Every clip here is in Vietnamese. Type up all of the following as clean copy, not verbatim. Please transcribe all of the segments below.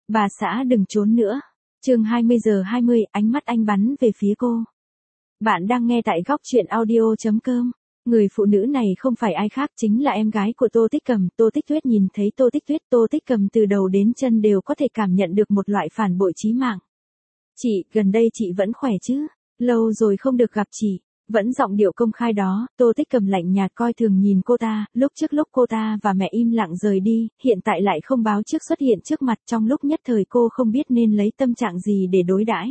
Bà xã đừng trốn nữa. Chương 20:20, ánh mắt anh bắn về phía cô. Bạn đang nghe tại góc truyện audio.com. Người phụ nữ này không phải ai khác, chính là em gái của Tô Tích Cầm. Tô Tích Tuyết nhìn thấy Tô Tích Cầm từ đầu đến chân đều có thể cảm nhận được một loại phản bội chí mạng. Chị, gần đây chị vẫn khỏe chứ? Lâu rồi không được gặp chị. Vẫn giọng điệu công khai đó, Tô Tích Cầm lạnh nhạt coi thường nhìn cô ta, lúc cô ta và mẹ im lặng rời đi, hiện tại lại không báo trước xuất hiện trước mặt, trong lúc nhất thời cô không biết nên lấy tâm trạng gì để đối đãi.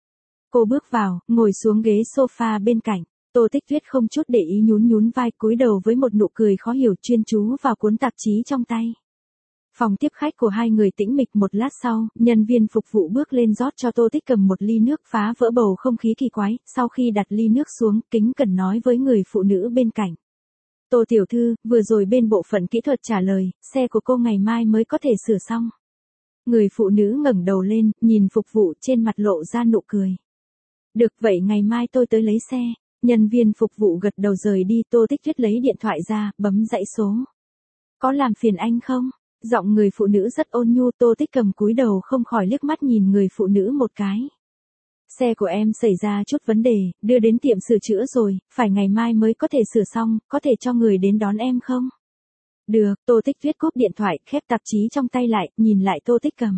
Cô bước vào, ngồi xuống ghế sofa bên cạnh, Tô Tích Tuyết không chút để ý nhún vai cúi đầu với một nụ cười khó hiểu chuyên chú vào cuốn tạp chí trong tay. Phòng tiếp khách của hai người tĩnh mịch một lát sau, nhân viên phục vụ bước lên rót cho Tô Tích Cầm một ly nước phá vỡ bầu không khí kỳ quái, sau khi đặt ly nước xuống, kính cẩn nói với người phụ nữ bên cạnh. Tô tiểu thư, vừa rồi bên bộ phận kỹ thuật trả lời, xe của cô ngày mai mới có thể sửa xong. Người phụ nữ ngẩng đầu lên, nhìn phục vụ trên mặt lộ ra nụ cười. Được vậy ngày mai tôi tới lấy xe. Nhân viên phục vụ gật đầu rời đi, Tô Tích Tuyết lấy điện thoại ra, bấm dãy số. Có làm phiền anh không? Giọng người phụ nữ rất ôn nhu, Tô Tích Cầm cúi đầu không khỏi liếc mắt nhìn người phụ nữ một cái. Xe của em xảy ra chút vấn đề, đưa đến tiệm sửa chữa rồi, phải ngày mai mới có thể sửa xong, có thể cho người đến đón em không? Được, Tô Tích Tuyết cúp điện thoại, khép tạp chí trong tay lại, nhìn lại Tô Tích Cầm.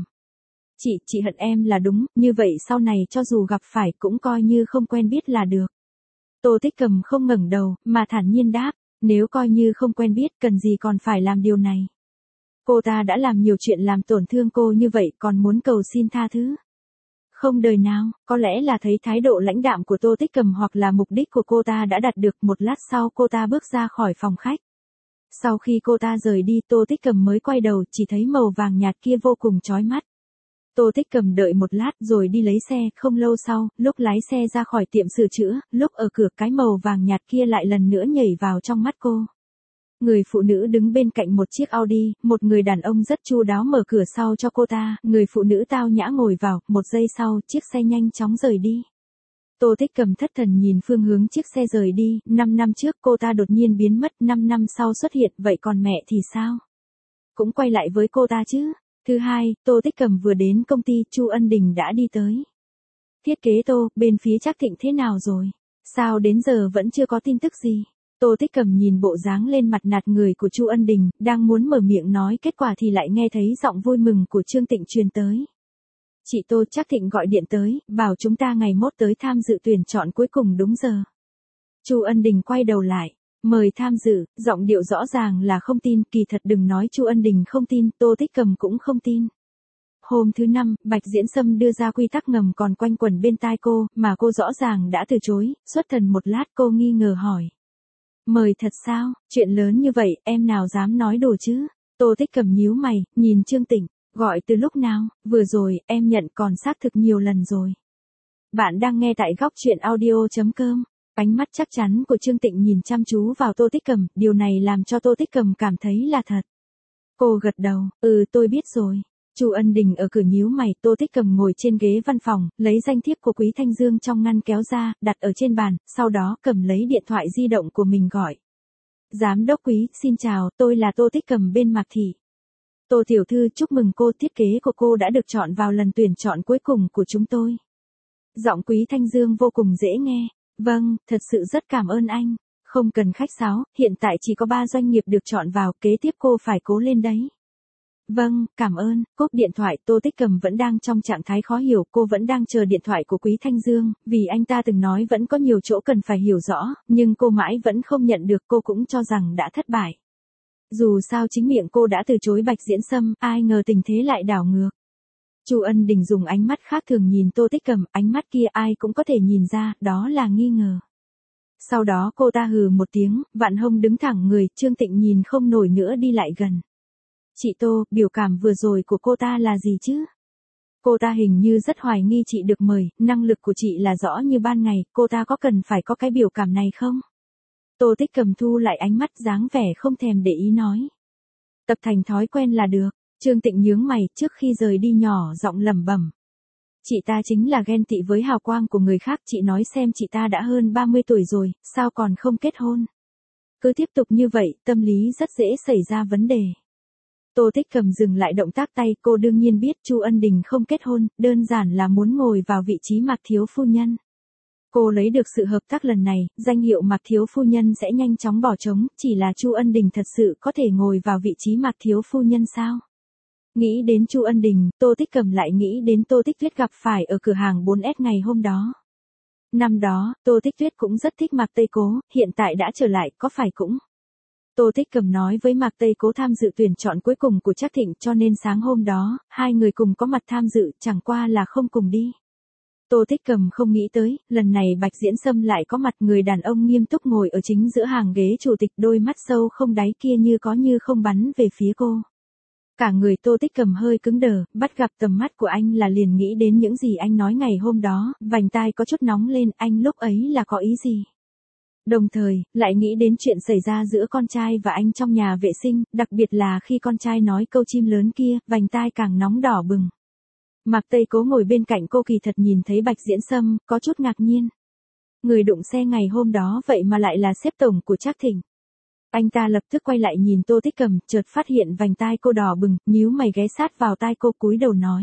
Chị hận em là đúng, như vậy sau này cho dù gặp phải cũng coi như không quen biết là được. Tô Tích Cầm không ngẩng đầu, mà thản nhiên đáp, nếu coi như không quen biết, cần gì còn phải làm điều này. Cô ta đã làm nhiều chuyện làm tổn thương cô như vậy, còn muốn cầu xin tha thứ. Không đời nào, có lẽ là thấy thái độ lãnh đạm của Tô Tích Cầm hoặc là mục đích của cô ta đã đạt được. Một lát sau cô ta bước ra khỏi phòng khách. Sau khi cô ta rời đi, Tô Tích Cầm mới quay đầu, chỉ thấy màu vàng nhạt kia vô cùng chói mắt. Tô Tích Cầm đợi một lát rồi đi lấy xe, không lâu sau, lúc lái xe ra khỏi tiệm sửa chữa, lúc ở cửa cái màu vàng nhạt kia lại lần nữa nhảy vào trong mắt cô. Người phụ nữ đứng bên cạnh một chiếc Audi, một người đàn ông rất chu đáo mở cửa sau cho cô ta, người phụ nữ tao nhã ngồi vào, một giây sau, chiếc xe nhanh chóng rời đi. Tô Tích Cầm thất thần nhìn phương hướng chiếc xe rời đi, 5 năm trước cô ta đột nhiên biến mất, 5 năm sau xuất hiện, vậy còn mẹ thì sao? Cũng quay lại với cô ta chứ? Thứ hai, Tô Tích Cầm vừa đến công ty, Chu Ân Đình đã đi tới. Thiết kế Tô, bên phía Trác Thịnh thế nào rồi? Sao đến giờ vẫn chưa có tin tức gì? Tô Tích Cầm nhìn bộ dáng lên mặt nạt người của Chu Ân Đình, đang muốn mở miệng nói kết quả thì lại nghe thấy giọng vui mừng của Trương Tịnh truyền tới. Chị Tô, Trác Thịnh gọi điện tới, bảo chúng ta ngày mốt tới tham dự tuyển chọn cuối cùng đúng giờ. Chu Ân Đình quay đầu lại, mời tham dự, giọng điệu rõ ràng là không tin, kỳ thật đừng nói Chu Ân Đình không tin, Tô Tích Cầm cũng không tin. Hôm thứ 5, Bạch Diễn Sâm đưa ra quy tắc ngầm còn quanh quẩn bên tai cô, mà cô rõ ràng đã từ chối, xuất thần một lát cô nghi ngờ hỏi. Mời thật sao, chuyện lớn như vậy, em nào dám nói đùa chứ? Tô Tích Cầm nhíu mày, nhìn Trương Tịnh, gọi từ lúc nào, vừa rồi, em nhận còn xác thực nhiều lần rồi. Bạn đang nghe tại góc truyện audio.com. Ánh mắt chắc chắn của Trương Tịnh nhìn chăm chú vào Tô Tích Cầm, điều này làm cho Tô Tích Cầm cảm thấy là thật. Cô gật đầu, tôi biết rồi. Chu Ân Đình ở cửa nhíu mày, Tô Tích Cầm ngồi trên ghế văn phòng, lấy danh thiếp của Quý Thanh Dương trong ngăn kéo ra, đặt ở trên bàn, sau đó cầm lấy điện thoại di động của mình gọi. Giám đốc Quý, xin chào, tôi là Tô Tích Cầm bên Mạc Thị. Tô tiểu thư, chúc mừng cô, thiết kế của cô đã được chọn vào lần tuyển chọn cuối cùng của chúng tôi. Giọng Quý Thanh Dương vô cùng dễ nghe. Vâng, thật sự rất cảm ơn anh. Không cần khách sáo, hiện tại chỉ có 3 doanh nghiệp được chọn vào, kế tiếp cô phải cố lên đấy. Vâng, cảm ơn. Cúp điện thoại, Tô Tích Cầm vẫn đang trong trạng thái khó hiểu, cô vẫn đang chờ điện thoại của Quý Thanh Dương, vì anh ta từng nói vẫn có nhiều chỗ cần phải hiểu rõ, nhưng cô mãi vẫn không nhận được, cô cũng cho rằng đã thất bại. Dù sao chính miệng cô đã từ chối Bạch Diễn Sâm, ai ngờ tình thế lại đảo ngược. Chu Ân Đình dùng ánh mắt khác thường nhìn Tô Tích Cầm, ánh mắt kia ai cũng có thể nhìn ra, đó là nghi ngờ. Sau đó cô ta hừ một tiếng, vạn hông đứng thẳng người, Trương Tịnh nhìn không nổi nữa đi lại gần. Chị Tô, biểu cảm vừa rồi của cô ta là gì chứ? Cô ta hình như rất hoài nghi chị được mời, năng lực của chị là rõ như ban ngày, cô ta có cần phải có cái biểu cảm này không? Tô Tích Cầm thu lại ánh mắt dáng vẻ không thèm để ý nói. Tập thành thói quen là được. Trương Tịnh nhướng mày, trước khi rời đi nhỏ giọng lẩm bẩm. Chị ta chính là ghen tị với hào quang của người khác, chị nói xem chị ta đã hơn 30 tuổi rồi, sao còn không kết hôn? Cứ tiếp tục như vậy, tâm lý rất dễ xảy ra vấn đề. Tô Tích Cầm dừng lại động tác tay, cô đương nhiên biết Chu Ân Đình không kết hôn, đơn giản là muốn ngồi vào vị trí Mạc thiếu phu nhân. Cô lấy được sự hợp tác lần này, danh hiệu Mạc thiếu phu nhân sẽ nhanh chóng bỏ trống, chỉ là Chu Ân Đình thật sự có thể ngồi vào vị trí Mạc thiếu phu nhân sao? Nghĩ đến Chu Ân Đình, Tô Tích Cầm lại nghĩ đến Tô Tích Tuyết gặp phải ở cửa hàng 4S ngày hôm đó. Năm đó, Tô Tích Tuyết cũng rất thích Mạc Tây Cố, hiện tại đã trở lại, có phải cũng? Tô Tích Cầm nói với Mạc Tây Cố tham dự tuyển chọn cuối cùng của Trác Thịnh, cho nên sáng hôm đó, hai người cùng có mặt tham dự, chẳng qua là không cùng đi. Tô Tích Cầm không nghĩ tới, lần này Bạch Diễn Sâm lại có mặt, người đàn ông nghiêm túc ngồi ở chính giữa hàng ghế chủ tịch, đôi mắt sâu không đáy kia như có như không bắn về phía cô. Cả người Tô Tích Cầm hơi cứng đờ, bắt gặp tầm mắt của anh là liền nghĩ đến những gì anh nói ngày hôm đó, vành tai có chút nóng lên, anh lúc ấy là có ý gì? Đồng thời, lại nghĩ đến chuyện xảy ra giữa con trai và anh trong nhà vệ sinh, đặc biệt là khi con trai nói câu chim lớn kia, vành tai càng nóng đỏ bừng. Mạc Tây Cố ngồi bên cạnh cô kỳ thật nhìn thấy Bạch Diễn Sâm, có chút ngạc nhiên. Người đụng xe ngày hôm đó vậy mà lại là sếp tổng của Trác Thịnh. Anh ta lập tức quay lại nhìn Tô Tích Cầm, chợt phát hiện vành tai cô đỏ bừng, nhíu mày ghé sát vào tai cô cúi đầu nói.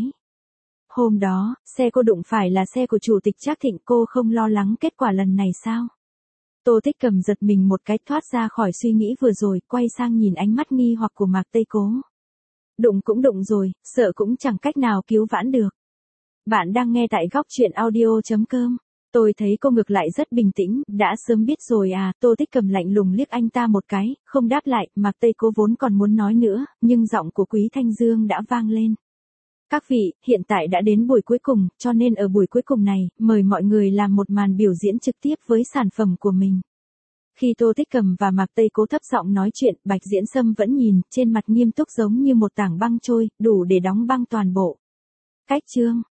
Hôm đó, xe cô đụng phải là xe của chủ tịch Trác Thịnh, cô không lo lắng kết quả lần này sao? Tô Tích Cầm giật mình một cái, thoát ra khỏi suy nghĩ vừa rồi, quay sang nhìn ánh mắt nghi hoặc của Mạc Tây Cố. Đụng cũng đụng rồi, sợ cũng chẳng cách nào cứu vãn được. Bạn đang nghe tại góc truyện audio.com. Tôi thấy cô ngược lại rất bình tĩnh, đã sớm biết rồi à, Tô Tích Cầm lạnh lùng liếc anh ta một cái, không đáp lại, Mạc Tây Cố vốn còn muốn nói nữa, nhưng giọng của Quý Thanh Dương đã vang lên. Các vị, hiện tại đã đến buổi cuối cùng, cho nên ở buổi cuối cùng này, mời mọi người làm một màn biểu diễn trực tiếp với sản phẩm của mình. Khi Tô Tích Cầm và Mạc Tây Cố thấp giọng nói chuyện, Bạch Diễn Sâm vẫn nhìn, trên mặt nghiêm túc giống như một tảng băng trôi, đủ để đóng băng toàn bộ. Cách chương